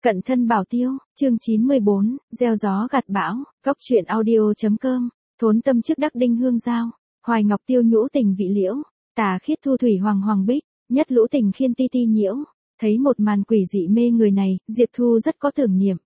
Cận thân bảo tiêu, chương 94, gieo gió gặt bão, góc truyện audio.com, thốn tâm trước đắc đinh hương giao, hoài ngọc tiêu nhũ tình vị liễu, tà khiết thu thủy hoàng hoàng bích, nhất lũ tình khiên ti ti nhiễu. Thấy một màn quỷ dị mê người này, Diệp Thu rất có tưởng niệm.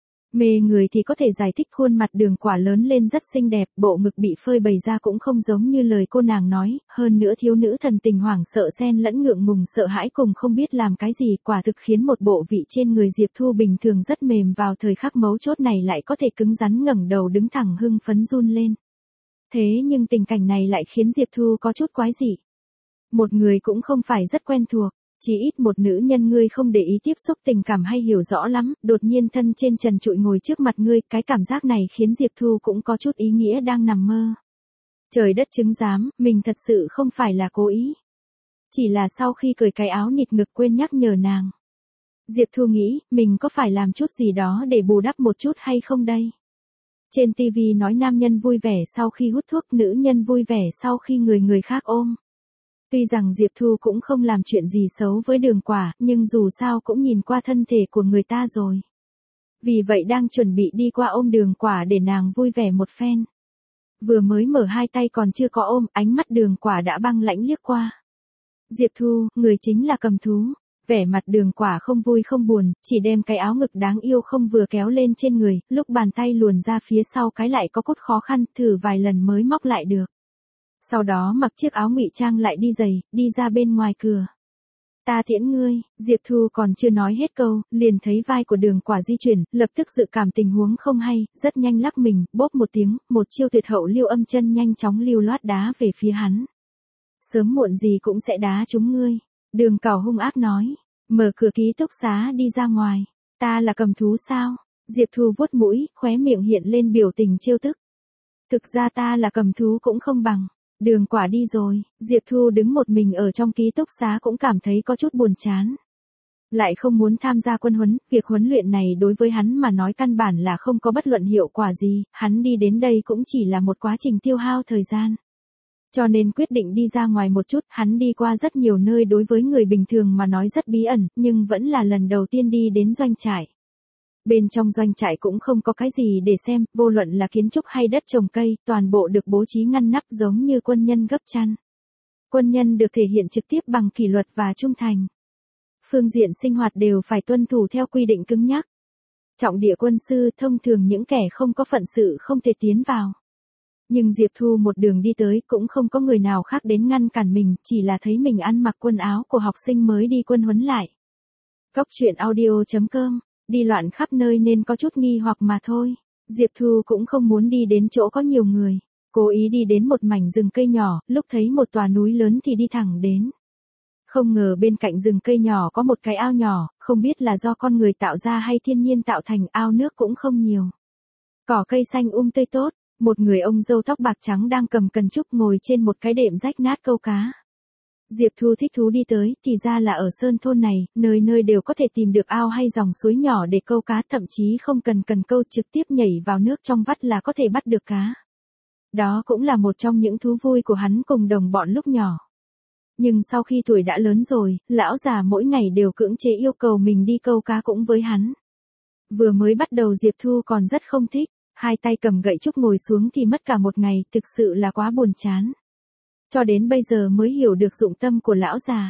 Mê người thì có thể giải thích khuôn mặt Đường Quả lớn lên rất xinh đẹp, bộ ngực bị phơi bày ra cũng không giống như lời cô nàng nói, hơn nữa thiếu nữ thần tình hoảng sợ xen lẫn ngượng ngùng sợ hãi cùng không biết làm cái gì, quả thực khiến một bộ vị trên người Diệp Thu bình thường rất mềm vào thời khắc mấu chốt này lại có thể cứng rắn ngẩng đầu đứng thẳng hưng phấn run lên. Thế nhưng tình cảnh này lại khiến Diệp Thu có chút quái dị. Một người cũng không phải rất quen thuộc. Chỉ ít một nữ nhân ngươi không để ý tiếp xúc tình cảm hay hiểu rõ lắm, đột nhiên thân trên trần trụi ngồi trước mặt ngươi, cái cảm giác này khiến Diệp Thu cũng có chút ý nghĩa đang nằm mơ. Trời đất chứng giám, mình thật sự không phải là cố ý. Chỉ là sau khi cởi cái áo nịt ngực quên nhắc nhở nàng. Diệp Thu nghĩ, mình có phải làm chút gì đó để bù đắp một chút hay không đây? Trên TV nói nam nhân vui vẻ sau khi hút thuốc, nữ nhân vui vẻ sau khi người khác ôm. Tuy rằng Diệp Thu cũng không làm chuyện gì xấu với Đường Quả, nhưng dù sao cũng nhìn qua thân thể của người ta rồi. Vì vậy đang chuẩn bị đi qua ôm Đường Quả để nàng vui vẻ một phen. Vừa mới mở hai tay còn chưa có ôm, ánh mắt Đường Quả đã băng lãnh liếc qua. Diệp Thu, người chính là cầm thú. Vẻ mặt Đường Quả không vui không buồn, chỉ đem cái áo ngực đáng yêu không vừa kéo lên trên người, lúc bàn tay luồn ra phía sau cái lại có cốt khó khăn, thử vài lần mới móc lại được. Sau đó mặc chiếc áo ngụy trang lại đi giày, đi ra bên ngoài cửa. Ta tiễn ngươi, Diệp Thu còn chưa nói hết câu, liền thấy vai của Đường Quả di chuyển, lập tức dự cảm tình huống không hay, rất nhanh lắc mình, bốp một tiếng, một chiêu tuyệt hậu Liêu Âm Chân nhanh chóng lưu loát đá về phía hắn. Sớm muộn gì cũng sẽ đá chúng ngươi. Đường Cảo hung ác nói, mở cửa ký túc xá đi ra ngoài. Ta là cầm thú sao? Diệp Thu vuốt mũi, khóe miệng hiện lên biểu tình trêu tức. Thực ra ta là cầm thú cũng không bằng. Đường Quả đi rồi, Diệp Thu đứng một mình ở trong ký túc xá cũng cảm thấy có chút buồn chán. Lại không muốn tham gia quân huấn, việc huấn luyện này đối với hắn mà nói căn bản là không có bất luận hiệu quả gì, hắn đi đến đây cũng chỉ là một quá trình tiêu hao thời gian. Cho nên quyết định đi ra ngoài một chút, hắn đi qua rất nhiều nơi đối với người bình thường mà nói rất bí ẩn, nhưng vẫn là lần đầu tiên đi đến doanh trại. Bên trong doanh trại cũng không có cái gì để xem, vô luận là kiến trúc hay đất trồng cây, toàn bộ được bố trí ngăn nắp giống như quân nhân gấp chăn. Quân nhân được thể hiện trực tiếp bằng kỷ luật và trung thành. Phương diện sinh hoạt đều phải tuân thủ theo quy định cứng nhắc. Trọng địa quân sư thông thường những kẻ không có phận sự không thể tiến vào. Nhưng Diệp Thu một đường đi tới cũng không có người nào khác đến ngăn cản mình, chỉ là thấy mình ăn mặc quần áo của học sinh mới đi quân huấn lại. Góc truyện audio.com, đi loạn khắp nơi nên có chút nghi hoặc mà thôi. Diệp Thu cũng không muốn đi đến chỗ có nhiều người, cố ý đi đến một mảnh rừng cây nhỏ, lúc thấy một tòa núi lớn thì đi thẳng đến. Không ngờ bên cạnh rừng cây nhỏ có một cái ao nhỏ, không biết là do con người tạo ra hay thiên nhiên tạo thành, ao nước cũng không nhiều. Cỏ cây xanh tươi tốt. Một người ông râu tóc bạc trắng đang cầm cần trúc ngồi trên một cái đệm rách nát câu cá. Diệp Thu thích thú đi tới, thì ra là ở sơn thôn này, nơi nơi đều có thể tìm được ao hay dòng suối nhỏ để câu cá, thậm chí không cần cần câu, trực tiếp nhảy vào nước trong vắt là có thể bắt được cá. Đó cũng là một trong những thú vui của hắn cùng đồng bọn lúc nhỏ. Nhưng sau khi tuổi đã lớn rồi, lão già mỗi ngày đều cưỡng chế yêu cầu mình đi câu cá cũng với hắn. Vừa mới bắt đầu Diệp Thu còn rất không thích. Hai tay cầm gậy trúc ngồi xuống thì mất cả một ngày, thực sự là quá buồn chán. Cho đến bây giờ mới hiểu được dụng tâm của lão già.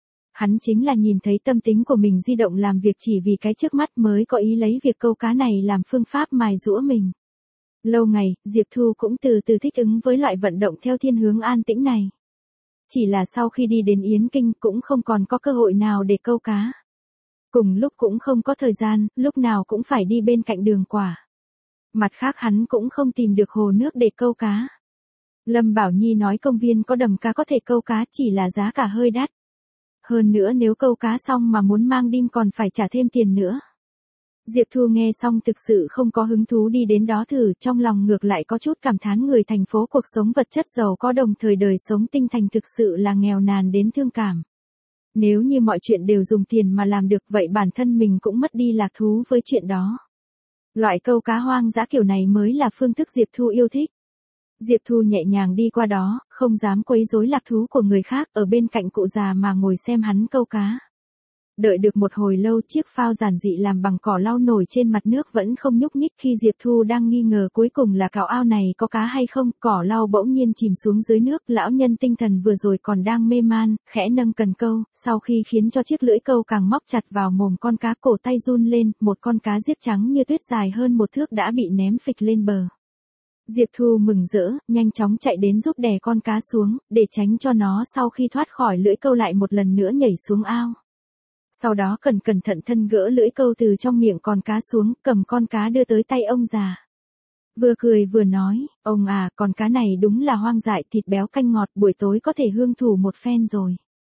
Hắn chính là nhìn thấy tâm tính của mình di động làm việc chỉ vì cái trước mắt mới có ý lấy việc câu cá này làm phương pháp mài giũa mình. Lâu ngày, Diệp Thu cũng từ từ thích ứng với loại vận động theo thiên hướng an tĩnh này. Chỉ là sau khi đi đến Yến Kinh cũng không còn có cơ hội nào để câu cá. Cùng lúc cũng không có thời gian, lúc nào cũng phải đi bên cạnh Đường Quả. Mặt khác hắn cũng không tìm được hồ nước để câu cá. Lâm Bảo Nhi nói công viên có đầm cá có thể câu cá, chỉ là giá cả hơi đắt. Hơn nữa nếu câu cá xong mà muốn mang đi còn phải trả thêm tiền nữa. Diệp Thu nghe xong thực sự không có hứng thú đi đến đó thử, trong lòng ngược lại có chút cảm thán người thành phố cuộc sống vật chất giàu có đồng thời đời sống tinh thành thực sự là nghèo nàn đến thương cảm. Nếu như mọi chuyện đều dùng tiền mà làm được vậy bản thân mình cũng mất đi lạc thú với chuyện đó. Loại câu cá hoang dã kiểu này mới là phương thức Diệp Thu yêu thích. Diệp Thu nhẹ nhàng đi qua đó, không dám quấy rối lạc thú của người khác, ở bên cạnh cụ già mà ngồi xem hắn câu cá. Đợi được một hồi lâu chiếc phao giản dị làm bằng cỏ lau nổi trên mặt nước vẫn không nhúc nhích khi Diệp Thu đang nghi ngờ cuối cùng là cào ao này có cá hay không, cỏ lau bỗng nhiên chìm xuống dưới nước, lão nhân tinh thần vừa rồi còn đang mê man, khẽ nâng cần câu, sau khi khiến cho chiếc lưỡi câu càng móc chặt vào mồm con cá cổ tay run lên, một con cá giết trắng như tuyết dài hơn 1 thước đã bị ném phịch lên bờ. Diệp Thu mừng rỡ, nhanh chóng chạy đến giúp đè con cá xuống, để tránh cho nó sau khi thoát khỏi lưỡi câu lại một lần nữa nhảy xuống ao. Sau đó cẩn thận thân gỡ lưỡi câu từ trong miệng con cá xuống, cầm con cá đưa tới tay ông già. Vừa cười vừa nói, ông à, con cá này đúng là hoang dại, thịt béo canh ngọt, buổi tối có thể hương thù một phen rồi.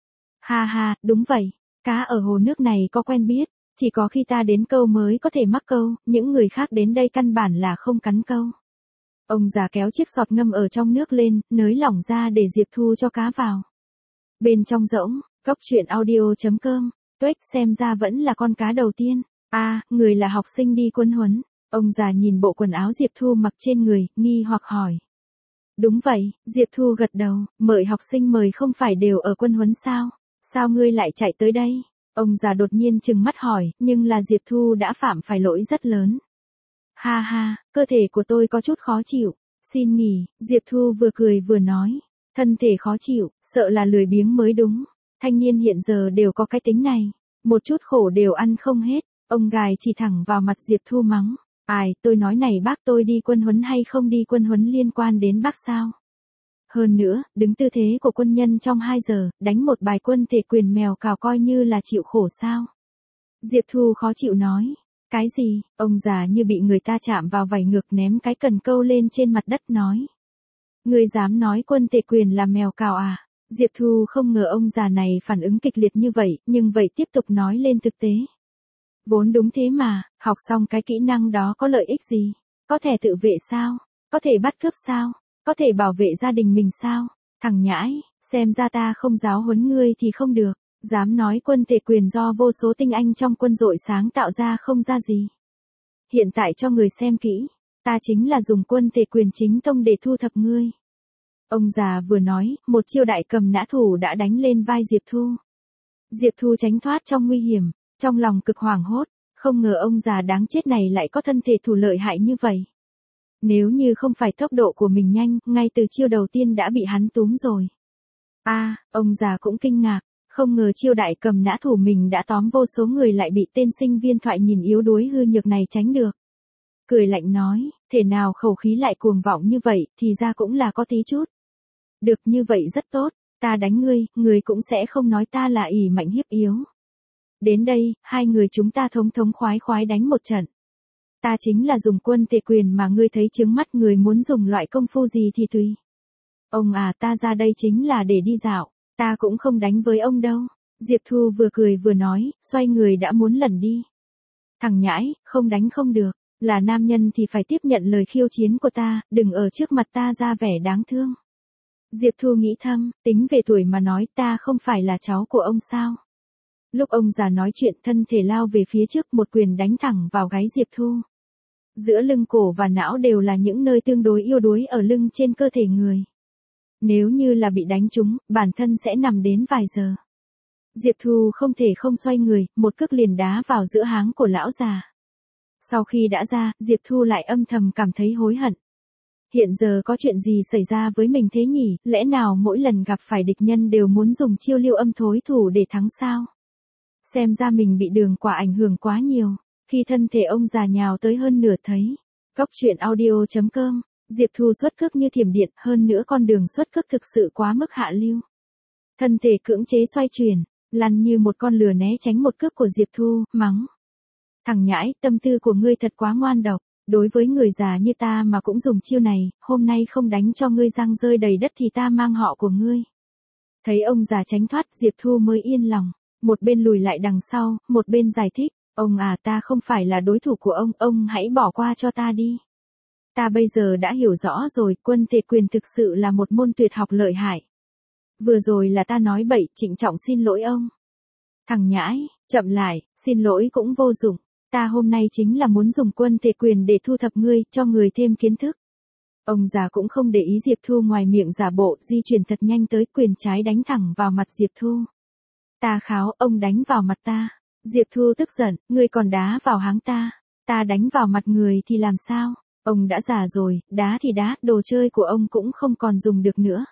Ha ha, đúng vậy, cá ở hồ nước này có quen biết, chỉ có khi ta đến câu mới có thể mắc câu, những người khác đến đây căn bản là không cắn câu. Ông già kéo chiếc sọt ngâm ở trong nước lên, nới lỏng ra để Diệp Thu cho cá vào. Bên trong rỗng, coctruyện.audio.com, Tuếch xem ra vẫn là con cá đầu tiên. Người là học sinh đi quân huấn. Ông già nhìn bộ quần áo Diệp Thu mặc trên người, nghi hoặc hỏi. Đúng vậy, Diệp Thu gật đầu, mời học sinh mời không phải đều ở quân huấn sao? Sao ngươi lại chạy tới đây? Ông già đột nhiên trừng mắt hỏi, nhưng là Diệp Thu đã phạm phải lỗi rất lớn. Ha ha, cơ thể của tôi có chút khó chịu, xin nghỉ, Diệp Thu vừa cười vừa nói. Thân thể khó chịu, sợ là lười biếng mới đúng. Thanh niên hiện giờ đều có cái tính này, một chút khổ đều ăn không hết. Ông gài chỉ thẳng vào mặt Diệp Thu mắng. Tôi nói này bác, tôi đi quân huấn hay không đi quân huấn liên quan đến bác sao? Hơn nữa, đứng tư thế của quân nhân trong 2 giờ, đánh một bài quân thể quyền mèo cào coi như là chịu khổ sao? Diệp Thu khó chịu nói. Cái gì? Ông già như bị người ta chạm vào vảy ngược, ném cái cần câu lên trên mặt đất nói. Ngươi dám nói quân thể quyền là mèo cào à? Diệp Thu không ngờ ông già này phản ứng kịch liệt như vậy, nhưng vậy tiếp tục nói lên thực tế. Vốn đúng thế mà, học xong cái kỹ năng đó có lợi ích gì? Có thể tự vệ sao? Có thể bắt cướp sao? Có thể bảo vệ gia đình mình sao? Thằng nhãi, xem ra ta không giáo huấn ngươi thì không được. Dám nói quân thể quyền do vô số tinh anh trong quân đội sáng tạo ra không ra gì. Hiện tại cho người xem kỹ, ta chính là dùng quân thể quyền chính tông để thu thập ngươi. Ông già vừa nói, một chiêu đại cầm nã thủ đã đánh lên vai Diệp Thu. Diệp Thu tránh thoát trong nguy hiểm, trong lòng cực hoảng hốt, không ngờ ông già đáng chết này lại có thân thể thủ lợi hại như vậy. Nếu như không phải tốc độ của mình nhanh, ngay từ chiêu đầu tiên đã bị hắn túm rồi. Ông già cũng kinh ngạc, không ngờ chiêu đại cầm nã thủ mình đã tóm vô số người lại bị tên sinh viên thoại nhìn yếu đuối hư nhược này tránh được. Cười lạnh nói, thể nào khẩu khí lại cuồng vọng như vậy, thì ra cũng là có tí chút. Được như vậy rất tốt, ta đánh ngươi, ngươi cũng sẽ không nói ta là ỷ mạnh hiếp yếu. Đến đây, hai người chúng ta thống khoái đánh một trận. Ta chính là dùng quân thể quyền mà ngươi thấy chướng mắt, người muốn dùng loại công phu gì thì tùy. Ông à, ta ra đây chính là để đi dạo, ta cũng không đánh với ông đâu. Diệp Thu vừa cười vừa nói, xoay người đã muốn lẩn đi. Thằng nhãi, không đánh không được, là nam nhân thì phải tiếp nhận lời khiêu chiến của ta, đừng ở trước mặt ta ra vẻ đáng thương. Diệp Thu nghĩ thầm, tính về tuổi mà nói, ta không phải là cháu của ông sao? Lúc ông già nói chuyện, thân thể lao về phía trước, một quyền đánh thẳng vào gáy Diệp Thu. Giữa lưng cổ và não đều là những nơi tương đối yếu đuối ở lưng trên cơ thể người. Nếu như là bị đánh trúng, bản thân sẽ nằm đến vài giờ. Diệp Thu không thể không xoay người, một cước liền đá vào giữa háng của lão già. Sau khi đã ra, Diệp Thu lại âm thầm cảm thấy hối hận. Hiện giờ có chuyện gì xảy ra với mình thế nhỉ, lẽ nào mỗi lần gặp phải địch nhân đều muốn dùng chiêu liêu âm thối thủ để thắng sao? Xem ra mình bị đường quả ảnh hưởng quá nhiều, khi thân thể ông già nhào tới hơn nửa thấy. Coctruyện.audio.com, Diệp Thu xuất cước như thiểm điện, hơn nữa con đường xuất cước thực sự quá mức hạ lưu. Thân thể cưỡng chế xoay chuyển, lăn như một con lừa né tránh một cước của Diệp Thu, mắng. Thằng nhãi, tâm tư của ngươi thật quá ngoan độc, đối với người già như ta mà cũng dùng chiêu này, hôm nay không đánh cho ngươi răng rơi đầy đất thì ta mang họ của ngươi. Thấy ông già tránh thoát, Diệp Thu mới yên lòng, một bên lùi lại đằng sau, một bên giải thích, ông à, ta không phải là đối thủ của ông hãy bỏ qua cho ta đi. Ta bây giờ đã hiểu rõ rồi, quân thể quyền thực sự là một môn tuyệt học lợi hại. Vừa rồi là ta nói bậy, trịnh trọng xin lỗi ông. Thằng nhãi, chậm lại, xin lỗi cũng vô dụng, ta hôm nay chính là muốn dùng quân thể quyền để thu thập ngươi, cho người thêm kiến thức. Ông già cũng không để ý Diệp Thu ngoài miệng giả bộ, di chuyển thật nhanh tới, quyền trái đánh thẳng vào mặt Diệp Thu. Ta kháo, ông đánh vào mặt ta. Diệp Thu tức giận, ngươi còn đá vào háng ta. Ta đánh vào mặt người thì làm sao? Ông đã già rồi, đá thì đá, đồ chơi của ông cũng không còn dùng được nữa.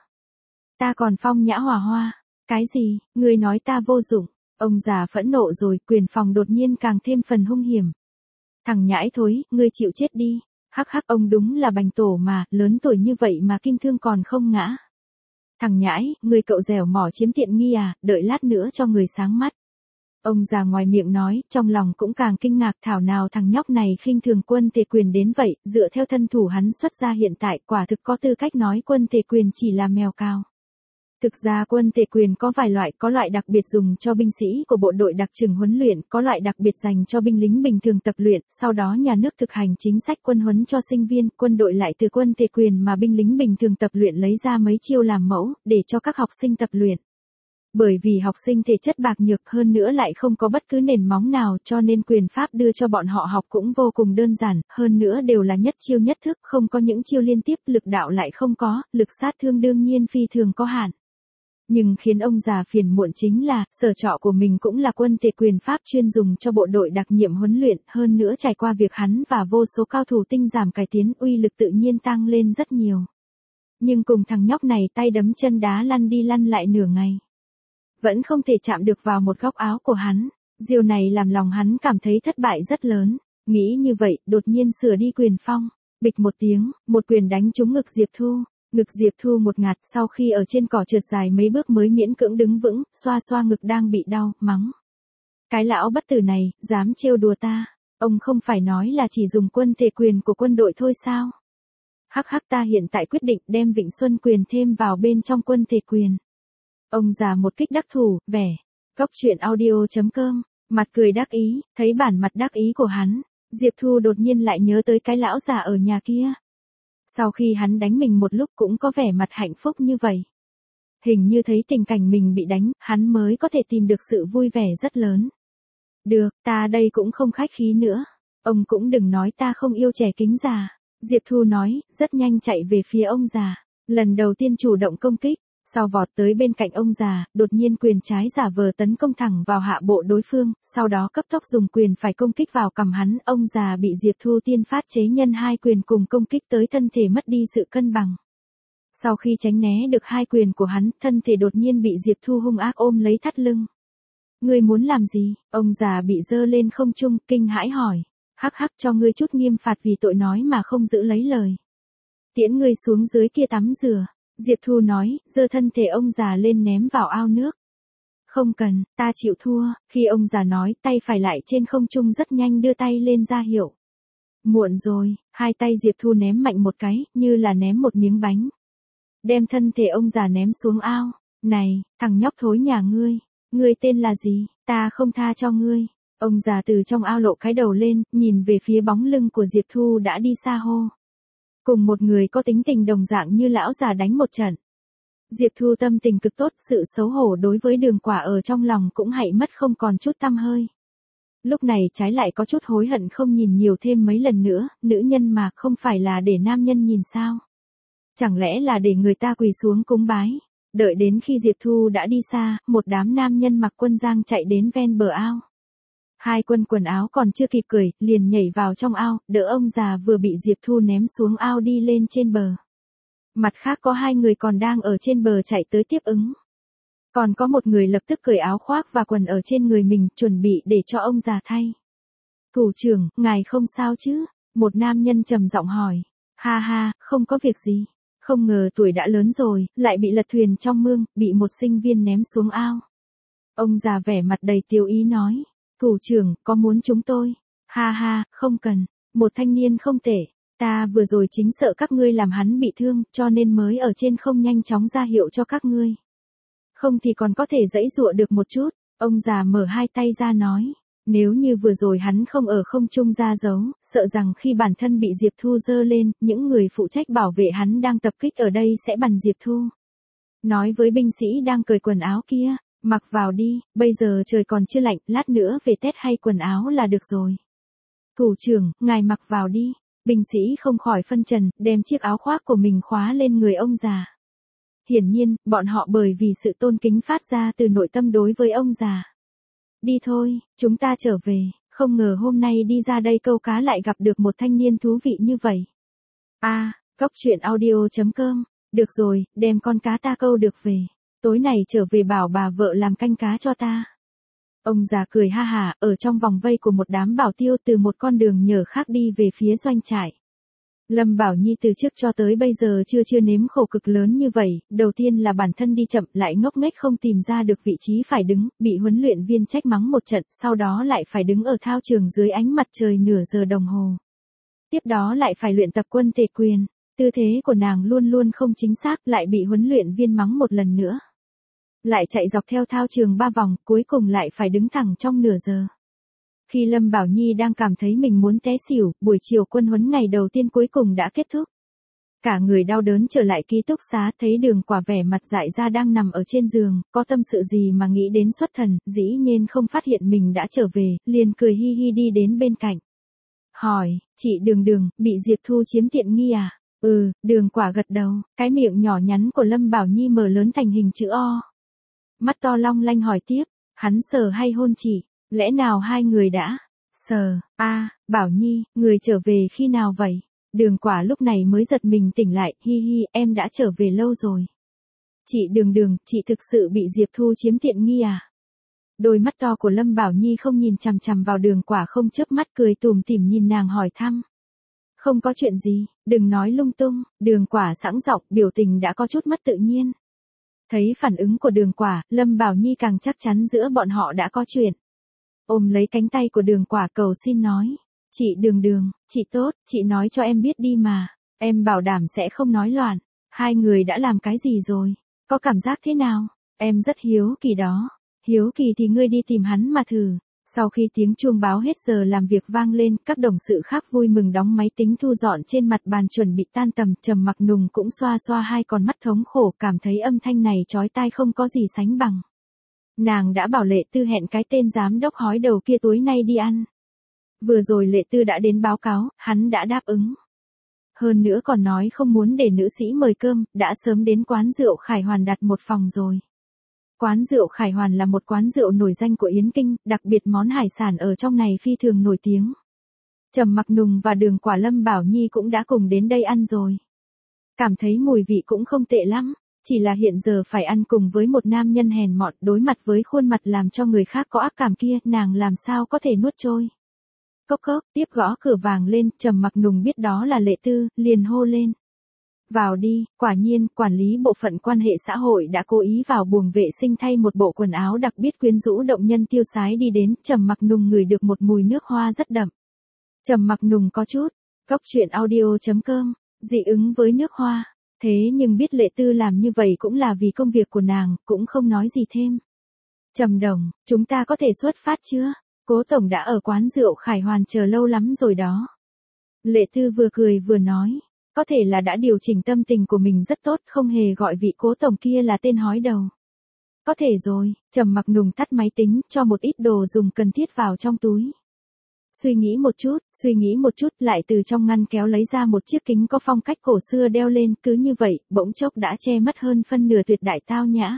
Ta còn phong nhã hòa hoa. Cái gì, ngươi nói ta vô dụng. Ông già phẫn nộ rồi, quyền phòng đột nhiên càng thêm phần hung hiểm. Thằng nhãi thối, ngươi chịu chết đi. Hắc hắc, ông đúng là bành tổ mà, lớn tuổi như vậy mà kim thương còn không ngã. Thằng nhãi, ngươi cậu dẻo mỏ chiếm tiện nghi à, đợi lát nữa cho người sáng mắt. Ông già ngoài miệng nói, trong lòng cũng càng kinh ngạc, thảo nào thằng nhóc này khinh thường Quân Tề Quyền đến vậy, dựa theo thân thủ hắn xuất ra hiện tại, quả thực có tư cách nói Quân Tề Quyền chỉ là mèo cao. Thực ra Quân Tề Quyền có vài loại, có loại đặc biệt dùng cho binh sĩ của bộ đội đặc chừng huấn luyện, có loại đặc biệt dành cho binh lính bình thường tập luyện, sau đó nhà nước thực hành chính sách quân huấn cho sinh viên, quân đội lại từ Quân Tề Quyền mà binh lính bình thường tập luyện lấy ra mấy chiêu làm mẫu, để cho các học sinh tập luyện. Bởi vì học sinh thể chất bạc nhược hơn nữa lại không có bất cứ nền móng nào cho nên quyền pháp đưa cho bọn họ học cũng vô cùng đơn giản, hơn nữa đều là nhất chiêu nhất thức, không có những chiêu liên tiếp, lực đạo lại không có, lực sát thương đương nhiên phi thường có hạn. Nhưng khiến ông già phiền muộn chính là, sở trọ của mình cũng là Quân Tề Quyền pháp chuyên dùng cho bộ đội đặc nhiệm huấn luyện, hơn nữa trải qua việc hắn và vô số cao thủ tinh giảm cải tiến, uy lực tự nhiên tăng lên rất nhiều. Nhưng cùng thằng nhóc này tay đấm chân đá lăn đi lăn lại nửa ngày. Vẫn không thể chạm được vào một góc áo của hắn. Điều này làm lòng hắn cảm thấy thất bại rất lớn. Nghĩ như vậy, đột nhiên sửa đi quyền phong. Bịch một tiếng, một quyền đánh trúng ngực Diệp Thu. Ngực Diệp Thu một ngạt, sau khi ở trên cỏ trượt dài mấy bước mới miễn cưỡng đứng vững, xoa xoa ngực đang bị đau, mắng. Cái lão bất tử này, dám trêu đùa ta. Ông không phải nói là chỉ dùng Quân Tề Quyền của quân đội thôi sao? Hắc hắc, ta hiện tại quyết định đem Vịnh Xuân Quyền thêm vào bên trong Quân Tề Quyền. Ông già một kích đắc thủ, vẻ. Góc truyện audio.com, mặt cười đắc ý, thấy bản mặt đắc ý của hắn, Diệp Thu đột nhiên lại nhớ tới cái lão già ở nhà kia. Sau khi hắn đánh mình một lúc cũng có vẻ mặt hạnh phúc như vậy. Hình như thấy tình cảnh mình bị đánh, hắn mới có thể tìm được sự vui vẻ rất lớn. Được, ta đây cũng không khách khí nữa. Ông cũng đừng nói ta không yêu trẻ kính già. Diệp Thu nói, rất nhanh chạy về phía ông già. Lần đầu tiên chủ động công kích. Sau vọt tới bên cạnh ông già, đột nhiên quyền trái giả vờ tấn công thẳng vào hạ bộ đối phương, sau đó cấp tốc dùng quyền phải công kích vào cằm hắn, ông già bị Diệp Thu tiên phát chế nhân hai quyền cùng công kích tới thân thể mất đi sự cân bằng. Sau khi tránh né được hai quyền của hắn, thân thể đột nhiên bị Diệp Thu hung ác ôm lấy thắt lưng. Ngươi muốn làm gì? Ông già bị giơ lên không trung, kinh hãi hỏi. Hắc hắc, cho ngươi chút nghiêm phạt vì tội nói mà không giữ lấy lời. Tiễn ngươi xuống dưới kia tắm rửa. Diệp Thu nói, giơ thân thể ông già lên ném vào ao nước. Không cần, ta chịu thua, khi ông già nói, tay phải lại trên không trung rất nhanh đưa tay lên ra hiệu. Muộn rồi, hai tay Diệp Thu ném mạnh một cái, như là ném một miếng bánh. Đem thân thể ông già ném xuống ao. Này, thằng nhóc thối nhà ngươi tên là gì, ta không tha cho ngươi. Ông già từ trong ao lộ cái đầu lên, nhìn về phía bóng lưng của Diệp Thu đã đi xa hô. Cùng một người có tính tình đồng dạng như lão già đánh một trận. Diệp Thu tâm tình cực tốt, sự xấu hổ đối với Đường Quả ở trong lòng cũng hãy mất không còn chút tăm hơi. Lúc này trái lại có chút hối hận không nhìn nhiều thêm mấy lần nữa, nữ nhân mà không phải là để nam nhân nhìn sao. Chẳng lẽ là để người ta quỳ xuống cúng bái. Đợi đến khi Diệp Thu đã đi xa, một đám nam nhân mặc quân giang chạy đến ven bờ ao. Hai quân quần áo còn chưa kịp cười, liền nhảy vào trong ao, đỡ ông già vừa bị Diệp Thu ném xuống ao đi lên trên bờ. Mặt khác có hai người còn đang ở trên bờ chạy tới tiếp ứng. Còn có một người lập tức cởi áo khoác và quần ở trên người mình, chuẩn bị để cho ông già thay. Thủ trưởng, ngài không sao chứ? Một nam nhân trầm giọng hỏi. Ha ha, không có việc gì. Không ngờ tuổi đã lớn rồi, lại bị lật thuyền trong mương, bị một sinh viên ném xuống ao. Ông già vẻ mặt đầy tiêu ý nói. Thủ trưởng, có muốn chúng tôi? Ha ha, không cần. Một thanh niên không tệ. Ta vừa rồi chính sợ các ngươi làm hắn bị thương, cho nên mới ở trên không nhanh chóng ra hiệu cho các ngươi. Không thì còn có thể giãy giụa được một chút. Ông già mở hai tay ra nói. Nếu như vừa rồi hắn không ở không trung ra giấu, sợ rằng khi bản thân bị Diệp Thu giơ lên, những người phụ trách bảo vệ hắn đang tập kích ở đây sẽ bắn Diệp Thu. Nói với binh sĩ đang cởi quần áo kia. Mặc vào đi, bây giờ trời còn chưa lạnh, lát nữa về tết hay quần áo là được rồi. Thủ trưởng, ngài mặc vào đi. Binh sĩ không khỏi phân trần, đem chiếc áo khoác của mình khóa lên người ông già. Hiển nhiên, bọn họ bởi vì sự tôn kính phát ra từ nội tâm đối với ông già. Đi thôi, chúng ta trở về, không ngờ hôm nay đi ra đây câu cá lại gặp được một thanh niên thú vị như vậy. Cóc truyện audio.com, được rồi, đem con cá ta câu được về. Tối này trở về bảo bà vợ làm canh cá cho ta. Ông già cười ha hả, ở trong vòng vây của một đám bảo tiêu từ một con đường nhờ khác đi về phía doanh trại. Lâm Bảo Nhi từ trước cho tới bây giờ chưa nếm khổ cực lớn như vậy, đầu tiên là bản thân đi chậm lại ngốc nghếch không tìm ra được vị trí phải đứng, bị huấn luyện viên trách mắng một trận, sau đó lại phải đứng ở thao trường dưới ánh mặt trời nửa giờ đồng hồ. Tiếp đó lại phải luyện tập quân tề quyền, tư thế của nàng luôn luôn không chính xác, lại bị huấn luyện viên mắng một lần nữa. Lại chạy dọc theo thao trường 3 vòng, cuối cùng lại phải đứng thẳng trong nửa giờ. Khi Lâm Bảo Nhi đang cảm thấy mình muốn té xỉu, buổi chiều quân huấn ngày đầu tiên cuối cùng đã kết thúc. Cả người đau đớn trở lại ký túc xá, thấy Đường Quả vẻ mặt dại ra đang nằm ở trên giường, có tâm sự gì mà nghĩ đến xuất thần, dĩ nhiên không phát hiện mình đã trở về, liền cười hi hi đi đến bên cạnh. Hỏi, chị Đường, bị Diệp Thu chiếm tiện nghi à? Đường Quả gật đầu, cái miệng nhỏ nhắn của Lâm Bảo Nhi mở lớn thành hình chữ O. Mắt to long lanh hỏi tiếp, hắn sờ hay hôn chị? Lẽ nào hai người đã sờ? Bảo Nhi, người trở về khi nào vậy? Đường Quả lúc này mới giật mình tỉnh lại, hi hi, em đã trở về lâu rồi. Chị Đường, chị thực sự bị Diệp Thu chiếm tiện nghi à? Đôi mắt to của Lâm Bảo Nhi không nhìn chằm chằm vào Đường Quả không chớp mắt, cười tủm tỉm nhìn nàng hỏi thăm. Không có chuyện gì, đừng nói lung tung. Đường Quả sẵn giọng, biểu tình đã có chút mất tự nhiên. Thấy phản ứng của Đường Quả, Lâm Bảo Nhi càng chắc chắn giữa bọn họ đã có chuyện. Ôm lấy cánh tay của Đường Quả cầu xin nói. Chị Đường, chị tốt, chị nói cho em biết đi mà. Em bảo đảm sẽ không nói loạn. Hai người đã làm cái gì rồi? Có cảm giác thế nào? Em rất hiếu kỳ đó. Hiếu kỳ thì ngươi đi tìm hắn mà thử. Sau khi tiếng chuông báo hết giờ làm việc vang lên, các đồng sự khác vui mừng đóng máy tính thu dọn trên mặt bàn chuẩn bị tan tầm. Trầm Mặc Nùng cũng xoa xoa hai con mắt thống khổ, cảm thấy âm thanh này chói tai không có gì sánh bằng. Nàng đã bảo Lệ Tư hẹn cái tên giám đốc hói đầu kia tối nay đi ăn. Vừa rồi Lệ Tư đã đến báo cáo, hắn đã đáp ứng. Hơn nữa còn nói không muốn để nữ sĩ mời cơm, đã sớm đến quán rượu Khải Hoàn đặt một phòng rồi. Quán rượu Khải Hoàn là một quán rượu nổi danh của Yến Kinh, đặc biệt món hải sản ở trong này phi thường nổi tiếng. Trầm Mặc Nùng và Đường Quả Lâm Bảo Nhi cũng đã cùng đến đây ăn rồi. Cảm thấy mùi vị cũng không tệ lắm, chỉ là hiện giờ phải ăn cùng với một nam nhân hèn mọn, đối mặt với khuôn mặt làm cho người khác có ác cảm kia, nàng làm sao có thể nuốt trôi. Cốc, tiếp gõ cửa vàng lên, Trầm Mặc Nùng biết đó là Lệ Tư, liền hô lên. Vào đi. Quả nhiên, quản lý bộ phận quan hệ xã hội đã cố ý vào buồng vệ sinh thay một bộ quần áo đặc biệt quyến rũ động nhân tiêu sái đi đến. Trầm Mặc Nùng ngửi được một mùi nước hoa rất đậm. Trầm Mặc Nùng có chút, cóc truyện audio.com, dị ứng với nước hoa. Thế nhưng biết Lệ Tư làm như vậy cũng là vì công việc của nàng, cũng không nói gì thêm. Trầm Đồng, chúng ta có thể xuất phát chưa? Cố tổng đã ở quán rượu Khải Hoàn chờ lâu lắm rồi đó. Lệ Tư vừa cười vừa nói. Có thể là đã điều chỉnh tâm tình của mình rất tốt, không hề gọi vị cố tổng kia là tên hói đầu. Có thể rồi. Trầm Mặc Nùng tắt máy tính, cho một ít đồ dùng cần thiết vào trong túi. Suy nghĩ một chút, lại từ trong ngăn kéo lấy ra một chiếc kính có phong cách cổ xưa đeo lên, cứ như vậy, bỗng chốc đã che mất hơn phân nửa tuyệt đại tao nhã.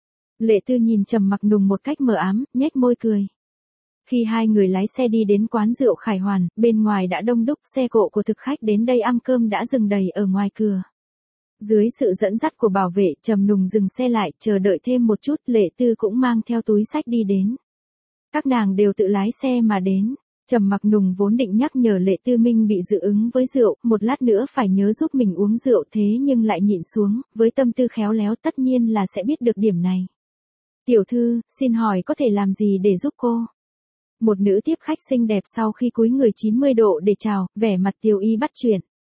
Lệ Tư nhìn Trầm Mặc Nùng một cách mờ ám, nhếch môi cười. Khi hai người lái xe đi đến quán rượu Khải Hoàn, bên ngoài đã đông đúc, xe cộ của thực khách đến đây ăn cơm đã dừng đầy ở ngoài cửa. Dưới sự dẫn dắt của bảo vệ, Trầm Nùng dừng xe lại, chờ đợi thêm một chút, Lệ Tư cũng mang theo túi xách đi đến. Các nàng đều tự lái xe mà đến. Trầm Mặc Nùng vốn định nhắc nhở Lệ Tư Minh bị dị ứng với rượu, một lát nữa phải nhớ giúp mình uống rượu, thế nhưng lại nhịn xuống, với tâm tư khéo léo tất nhiên là sẽ biết được điểm này. Tiểu thư, xin hỏi có thể làm gì để giúp cô? Một nữ tiếp khách xinh đẹp sau khi cúi người 90 độ để chào, vẻ mặt Tiểu Y bắt chuyện.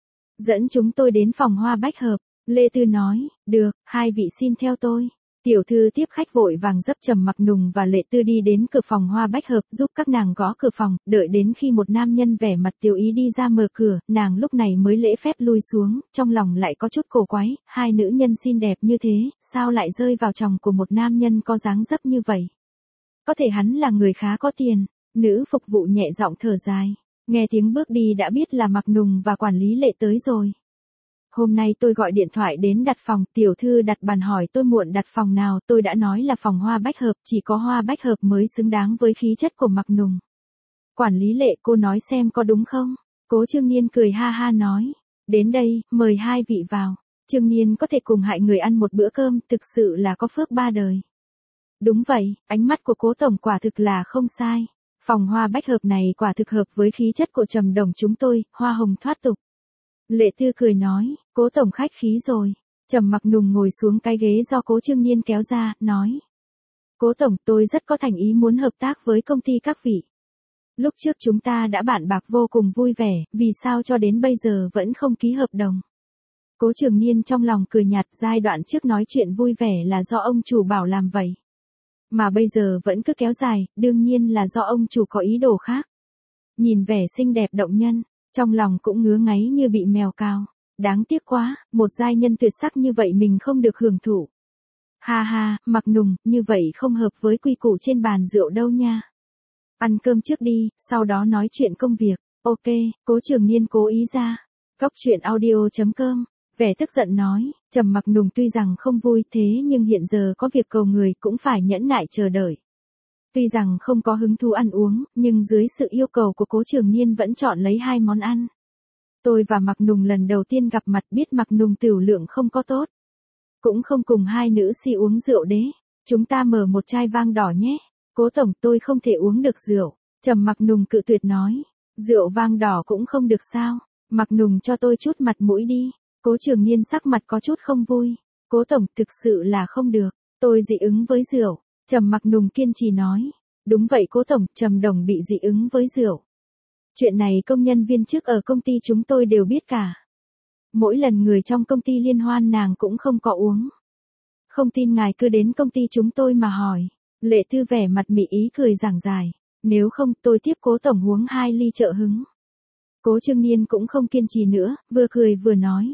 Dẫn chúng tôi đến phòng hoa bách hợp. Lệ Tư nói, được, hai vị xin theo tôi. Tiểu thư tiếp khách vội vàng dấp Trầm Mặc Nùng và Lệ Tư đi đến cửa phòng hoa bách hợp, giúp các nàng gõ cửa phòng, đợi đến khi một nam nhân vẻ mặt Tiểu Ý đi ra mở cửa, nàng lúc này mới lễ phép lui xuống, trong lòng lại có chút cổ quái, hai nữ nhân xinh đẹp như thế, sao lại rơi vào chồng của một nam nhân có dáng dấp như vậy? Có thể hắn là người khá có tiền. Nữ phục vụ nhẹ giọng thở dài, nghe tiếng bước đi đã biết là Mặc Nùng và quản lý Lệ tới rồi. Hôm nay tôi gọi điện thoại đến đặt phòng, tiểu thư đặt bàn hỏi tôi muộn đặt phòng nào, tôi đã nói là phòng hoa bách hợp, chỉ có hoa bách hợp mới xứng đáng với khí chất của Mạc Nùng. Quản lý Lệ, cô nói xem có đúng không? Cố Trương Niên cười ha ha nói. Đến đây, mời hai vị vào. Trương Niên có thể cùng hại người ăn một bữa cơm, thực sự là có phước ba đời. Đúng vậy, ánh mắt của Cố tổng quả thực là không sai. Phòng hoa bách hợp này quả thực hợp với khí chất của Trầm Đồng chúng tôi, hoa hồng thoát tục. Lệ Tư cười nói, Cố tổng khách khí rồi. Trầm Mặc Nùng ngồi xuống cái ghế do Cố Trương Niên kéo ra, nói. Cố tổng, tôi rất có thành ý muốn hợp tác với công ty các vị. Lúc trước chúng ta đã bàn bạc vô cùng vui vẻ, vì sao cho đến bây giờ vẫn không ký hợp đồng. Cố Trường Niên trong lòng cười nhạt, giai đoạn trước nói chuyện vui vẻ là do ông chủ bảo làm vậy. Mà bây giờ vẫn cứ kéo dài, đương nhiên là do ông chủ có ý đồ khác. Nhìn vẻ xinh đẹp động nhân, trong lòng cũng ngứa ngáy như bị mèo cào. Đáng tiếc quá, một giai nhân tuyệt sắc như vậy mình không được hưởng thụ. Ha ha, Mạc Nùng, như vậy không hợp với quy củ trên bàn rượu đâu nha. Ăn cơm trước đi, sau đó nói chuyện công việc. Ok, Cố Trường Niên cố ý ra. Góc truyện audio.com, vẻ tức giận nói, Trầm Mặc Nùng tuy rằng không vui thế nhưng hiện giờ có việc cầu người cũng phải nhẫn nại chờ đợi. Tuy rằng không có hứng thú ăn uống, nhưng dưới sự yêu cầu của Cố Trường Niên vẫn chọn lấy hai món ăn. Tôi và Mạc Nùng lần đầu tiên gặp mặt biết Mạc Nùng tửu lượng không có tốt. Cũng không cùng hai nữ si uống rượu đế. Chúng ta mở một chai vang đỏ nhé. Cố tổng, tôi không thể uống được rượu. Trầm Mặc Nùng cự tuyệt nói. Rượu vang đỏ cũng không được sao. Mạc Nùng cho tôi chút mặt mũi đi. Cố Trường Niên sắc mặt có chút không vui. Cố tổng, thực sự là không được. Tôi dị ứng với rượu. Trầm Mặc Nùng kiên trì nói. Đúng vậy Cố tổng, Trầm Đồng bị dị ứng với rượu. Chuyện này công nhân viên trước ở công ty chúng tôi đều biết cả. Mỗi lần người trong công ty liên hoan nàng cũng không có uống. Không tin ngài cứ đến công ty chúng tôi mà hỏi. Lệ Tư vẻ mặt mị ý cười giảng giải. Nếu không tôi tiếp Cố tổng uống 2 ly trợ hứng. Cố Trương Niên cũng không kiên trì nữa, vừa cười vừa nói.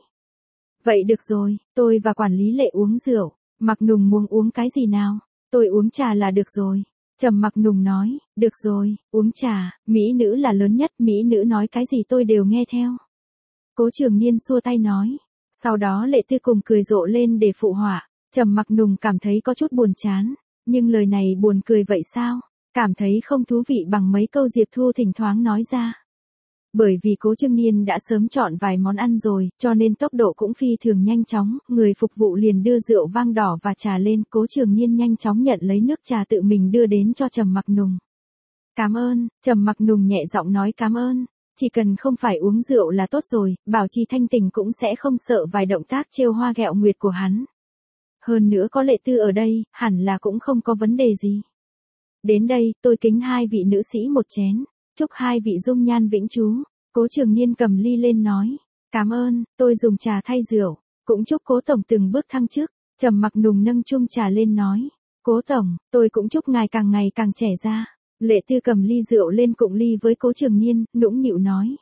Vậy được rồi, tôi và quản lý Lệ uống rượu. Mạc Nùng muốn uống cái gì nào? Tôi uống trà là được rồi. Trầm Mặc Nùng nói, được rồi, uống trà, mỹ nữ là lớn nhất, mỹ nữ nói cái gì tôi đều nghe theo. Cố Trường Niên xua tay nói. Sau đó Lệ Tư cùng cười rộ lên để phụ họa. Trầm Mặc Nùng cảm thấy có chút buồn chán. Nhưng lời này buồn cười vậy sao? Cảm thấy không thú vị bằng mấy câu Diệp Thu thỉnh thoảng nói ra. Bởi vì Cố Trương Niên đã sớm chọn vài món ăn rồi, cho nên tốc độ cũng phi thường nhanh chóng, người phục vụ liền đưa rượu vang đỏ và trà lên, Cố Trường Niên nhanh chóng nhận lấy nước trà tự mình đưa đến cho Trầm Mặc Nùng. Cảm ơn, Trầm Mặc Nùng nhẹ giọng nói cảm ơn, chỉ cần không phải uống rượu là tốt rồi, bảo trì thanh tình cũng sẽ không sợ vài động tác trêu hoa ghẹo nguyệt của hắn. Hơn nữa có Lệ Tư ở đây, hẳn là cũng không có vấn đề gì. Đến đây, tôi kính hai vị nữ sĩ một chén. Chúc hai vị dung nhan vĩnh trú. Cố Trường Niên cầm ly lên nói. Cảm ơn, tôi dùng trà thay rượu. Cũng chúc Cố tổng từng bước thăng chức. Trầm Mặc Nùng nâng chung trà lên nói. Cố tổng, tôi cũng chúc ngài càng ngày càng trẻ ra. Lệ Tư cầm ly rượu lên cụng ly với Cố Trường Niên, nũng nịu nói.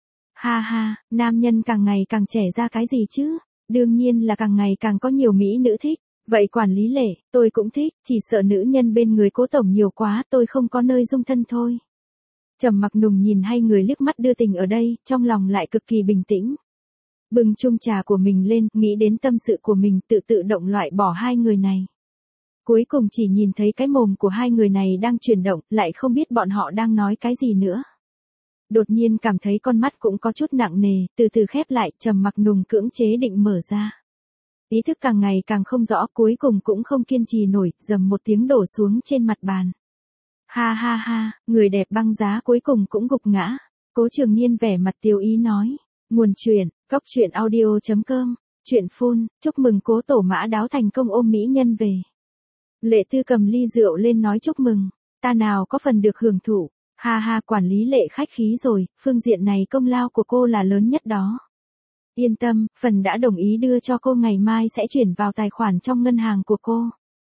Ha ha, nam nhân càng ngày càng trẻ ra cái gì chứ? Đương nhiên là càng ngày càng có nhiều mỹ nữ thích. Vậy quản lý Lệ, tôi cũng thích, chỉ sợ nữ nhân bên người Cố tổng nhiều quá, tôi không có nơi dung thân thôi. Trầm Mặc Nùng nhìn hai người liếc mắt đưa tình ở đây, trong lòng lại cực kỳ bình tĩnh. Bưng chung trà của mình lên, nghĩ đến tâm sự của mình, tự động loại bỏ hai người này. Cuối cùng chỉ nhìn thấy cái mồm của hai người này đang chuyển động, lại không biết bọn họ đang nói cái gì nữa. Đột nhiên cảm thấy con mắt cũng có chút nặng nề, từ từ khép lại, Trầm Mặc Nùng cưỡng chế định mở ra. Ý thức càng ngày càng không rõ, cuối cùng cũng không kiên trì nổi, rầm một tiếng đổ xuống trên mặt bàn. Ha ha ha, người đẹp băng giá cuối cùng cũng gục ngã. Cố Trường Niên vẻ mặt tiêu ý nói. Nguồn truyện, góc truyện audio.com, truyện phun, chúc mừng Cố tổ mã đáo thành công ôm mỹ nhân về. Lệ Tư cầm ly rượu lên nói chúc mừng, ta nào có phần được hưởng thụ. Ha ha, quản lý Lệ khách khí rồi, phương diện này công lao của cô là lớn nhất đó. Yên tâm, phần đã đồng ý đưa cho cô ngày mai sẽ chuyển vào tài khoản trong ngân hàng của cô.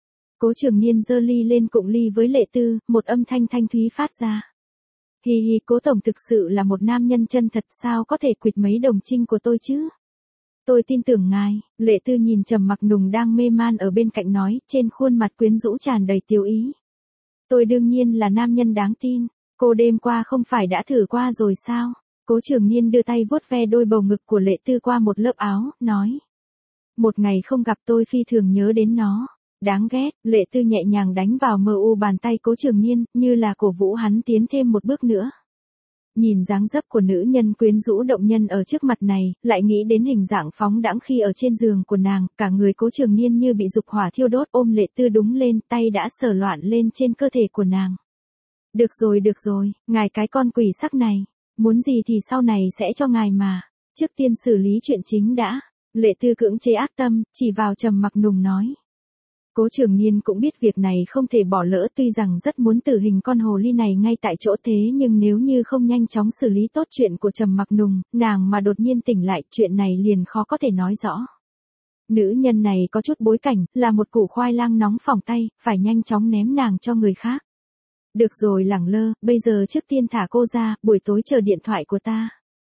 Cố Trường Niên giơ ly lên cụng ly với Lệ Tư, một âm thanh thanh thúy phát ra. Hi hi, Cố tổng thực sự là một nam nhân chân thật, sao có thể quỵt mấy đồng trinh của tôi chứ? Tôi tin tưởng ngài. Lệ Tư nhìn Trầm Mặc Nùng đang mê man ở bên cạnh nói, trên khuôn mặt quyến rũ tràn đầy tiêu ý. Tôi đương nhiên là nam nhân đáng tin, cô đêm qua không phải đã thử qua rồi sao? Cố Trường Nhiên đưa tay vuốt ve đôi bầu ngực của Lệ Tư qua một lớp áo, nói. Một ngày không gặp tôi phi thường nhớ đến nó. Đáng ghét, Lệ Tư nhẹ nhàng đánh vào mờ u bàn tay Cố Trường Nhiên, như là cổ vũ hắn tiến thêm một bước nữa. Nhìn dáng dấp của nữ nhân quyến rũ động nhân ở trước mặt này, lại nghĩ đến hình dạng phóng đãng khi ở trên giường của nàng, cả người Cố Trường Nhiên như bị dục hỏa thiêu đốt, ôm Lệ Tư đúng lên, tay đã sờ loạn lên trên cơ thể của nàng. Được rồi, ngài cái con quỷ sắc này, muốn gì thì sau này sẽ cho ngài mà, trước tiên xử lý chuyện chính đã. Lệ Tư cưỡng chế ác tâm, chỉ vào Trầm Mặc Nùng nói. Cố Trường Nhiên cũng biết việc này không thể bỏ lỡ, tuy rằng rất muốn tử hình con hồ ly này ngay tại chỗ, thế nhưng nếu như không nhanh chóng xử lý tốt chuyện của Trầm Mặc Nùng, nàng mà đột nhiên tỉnh lại, chuyện này liền khó có thể nói rõ. Nữ nhân này có chút bối cảnh, là một củ khoai lang nóng phỏng tay, phải nhanh chóng ném nàng cho người khác. Được rồi Lẳng Lơ, bây giờ trước tiên thả cô ra, buổi tối chờ điện thoại của ta.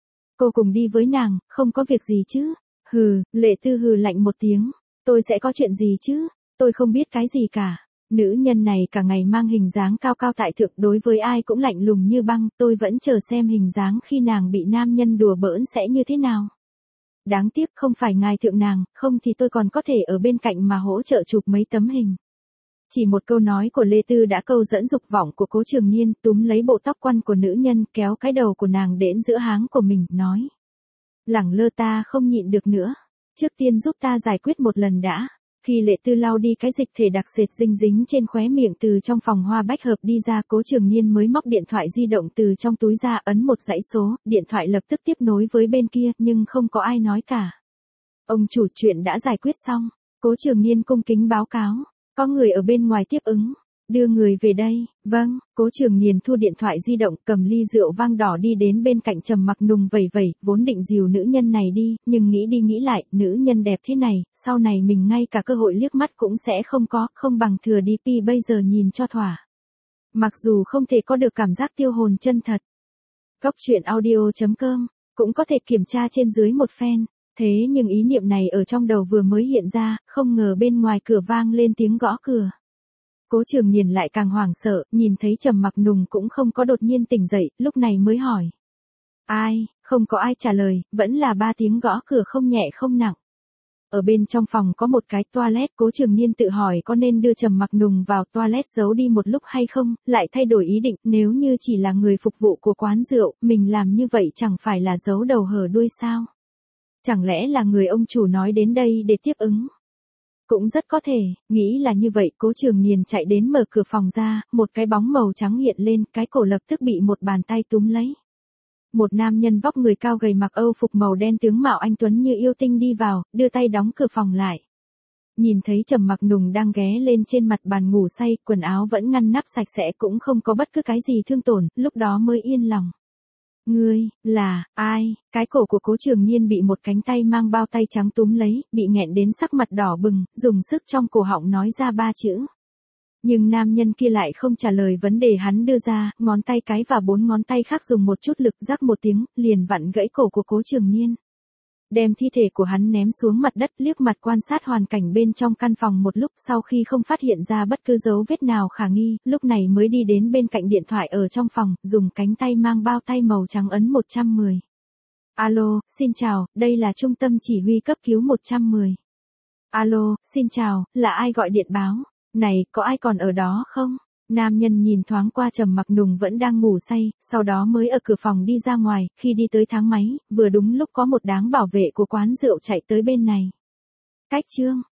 Cô cùng đi với nàng, không có việc gì chứ? Hừ, Lệ Tư hừ lạnh một tiếng. Tôi sẽ có chuyện gì chứ? Tôi không biết cái gì cả. Nữ nhân này cả ngày mang hình dáng cao cao tại thượng, đối với ai cũng lạnh lùng như băng, tôi vẫn chờ xem hình dáng khi nàng bị nam nhân đùa bỡn sẽ như thế nào. Đáng tiếc không phải ngài thượng nàng, không thì tôi còn có thể ở bên cạnh mà hỗ trợ chụp mấy tấm hình. Chỉ một câu nói của Lê Tư đã câu dẫn dục vọng của Cố Trường Nhiên, túm lấy bộ tóc quăn của nữ nhân, kéo cái đầu của nàng đến giữa háng của mình, nói. Lẳng Lơ, ta không nhịn được nữa. Trước tiên giúp ta giải quyết một lần đã. Khi Lệ Tư lau đi cái dịch thể đặc sệt dinh dính trên khóe miệng từ trong phòng hoa bách hợp đi ra, Cố Trường Nhiên mới móc điện thoại di động từ trong túi ra, ấn một dãy số, điện thoại lập tức tiếp nối với bên kia, nhưng không có ai nói cả. Ông chủ, chuyện đã giải quyết xong. Cố Trường Nhiên cung kính báo cáo. Có người ở bên ngoài tiếp ứng. Đưa người về đây. Vâng. Cố Trường Nhiên thu điện thoại di động, cầm ly rượu vang đỏ đi đến bên cạnh Trầm Mặc Nùng vẩy vẩy, vốn định dìu nữ nhân này đi, nhưng nghĩ đi nghĩ lại, nữ nhân đẹp thế này, sau này mình ngay cả cơ hội liếc mắt cũng sẽ không có, không bằng thừa đi pi bây giờ nhìn cho thỏa. Mặc dù không thể có được cảm giác tiêu hồn chân thật. Góc truyện audio.com cũng có thể kiểm tra trên dưới một phen. Thế nhưng ý niệm này ở trong đầu vừa mới hiện ra, không ngờ bên ngoài cửa vang lên tiếng gõ cửa. Cố Trường Nhiên lại càng hoảng sợ, nhìn thấy Trầm Mặc Nùng cũng không có đột nhiên tỉnh dậy, lúc này mới hỏi. Ai? Không có ai trả lời, vẫn là 3 tiếng gõ cửa không nhẹ không nặng. Ở bên trong phòng có một cái toilet, Cố Trường Nhiên tự hỏi có nên đưa Trầm Mặc Nùng vào toilet giấu đi một lúc hay không, lại thay đổi ý định, nếu như chỉ là người phục vụ của quán rượu, mình làm như vậy chẳng phải là giấu đầu hở đuôi sao? Chẳng lẽ là người ông chủ nói đến đây để tiếp ứng? Cũng rất có thể, nghĩ là như vậy, Cố Trường Nhiên chạy đến mở cửa phòng ra, một cái bóng màu trắng hiện lên, cái cổ lập tức bị một bàn tay túm lấy. Một nam nhân vóc người cao gầy mặc Âu phục màu đen, tướng mạo anh tuấn như yêu tinh đi vào, đưa tay đóng cửa phòng lại. Nhìn thấy Trầm Mặc Nùng đang ghé lên trên mặt bàn ngủ say, quần áo vẫn ngăn nắp sạch sẽ, cũng không có bất cứ cái gì thương tổn, lúc đó mới yên lòng. Ngươi, là, ai? Cái cổ của Cố Trường Nhiên bị một cánh tay mang bao tay trắng túm lấy, bị nghẹn đến sắc mặt đỏ bừng, dùng sức trong cổ họng nói ra 3 chữ. Nhưng nam nhân kia lại không trả lời vấn đề hắn đưa ra, ngón tay cái và 4 ngón tay khác dùng một chút lực, rắc một tiếng, liền vặn gãy cổ của Cố Trường Nhiên. Đem thi thể của hắn ném xuống mặt đất, liếc mặt quan sát hoàn cảnh bên trong căn phòng một lúc, sau khi không phát hiện ra bất cứ dấu vết nào khả nghi, lúc này mới đi đến bên cạnh điện thoại ở trong phòng, dùng cánh tay mang bao tay màu trắng ấn 110. Alo, xin chào, đây là trung tâm chỉ huy cấp cứu 110. Alo, xin chào, là ai gọi điện báo? Này, có ai còn ở đó không? Nam nhân nhìn thoáng qua Trầm Mặc Nùng vẫn đang ngủ say, sau đó mới ở cửa phòng đi ra ngoài, khi đi tới thang máy, vừa đúng lúc có một đáng bảo vệ của quán rượu chạy tới bên này. Cách chương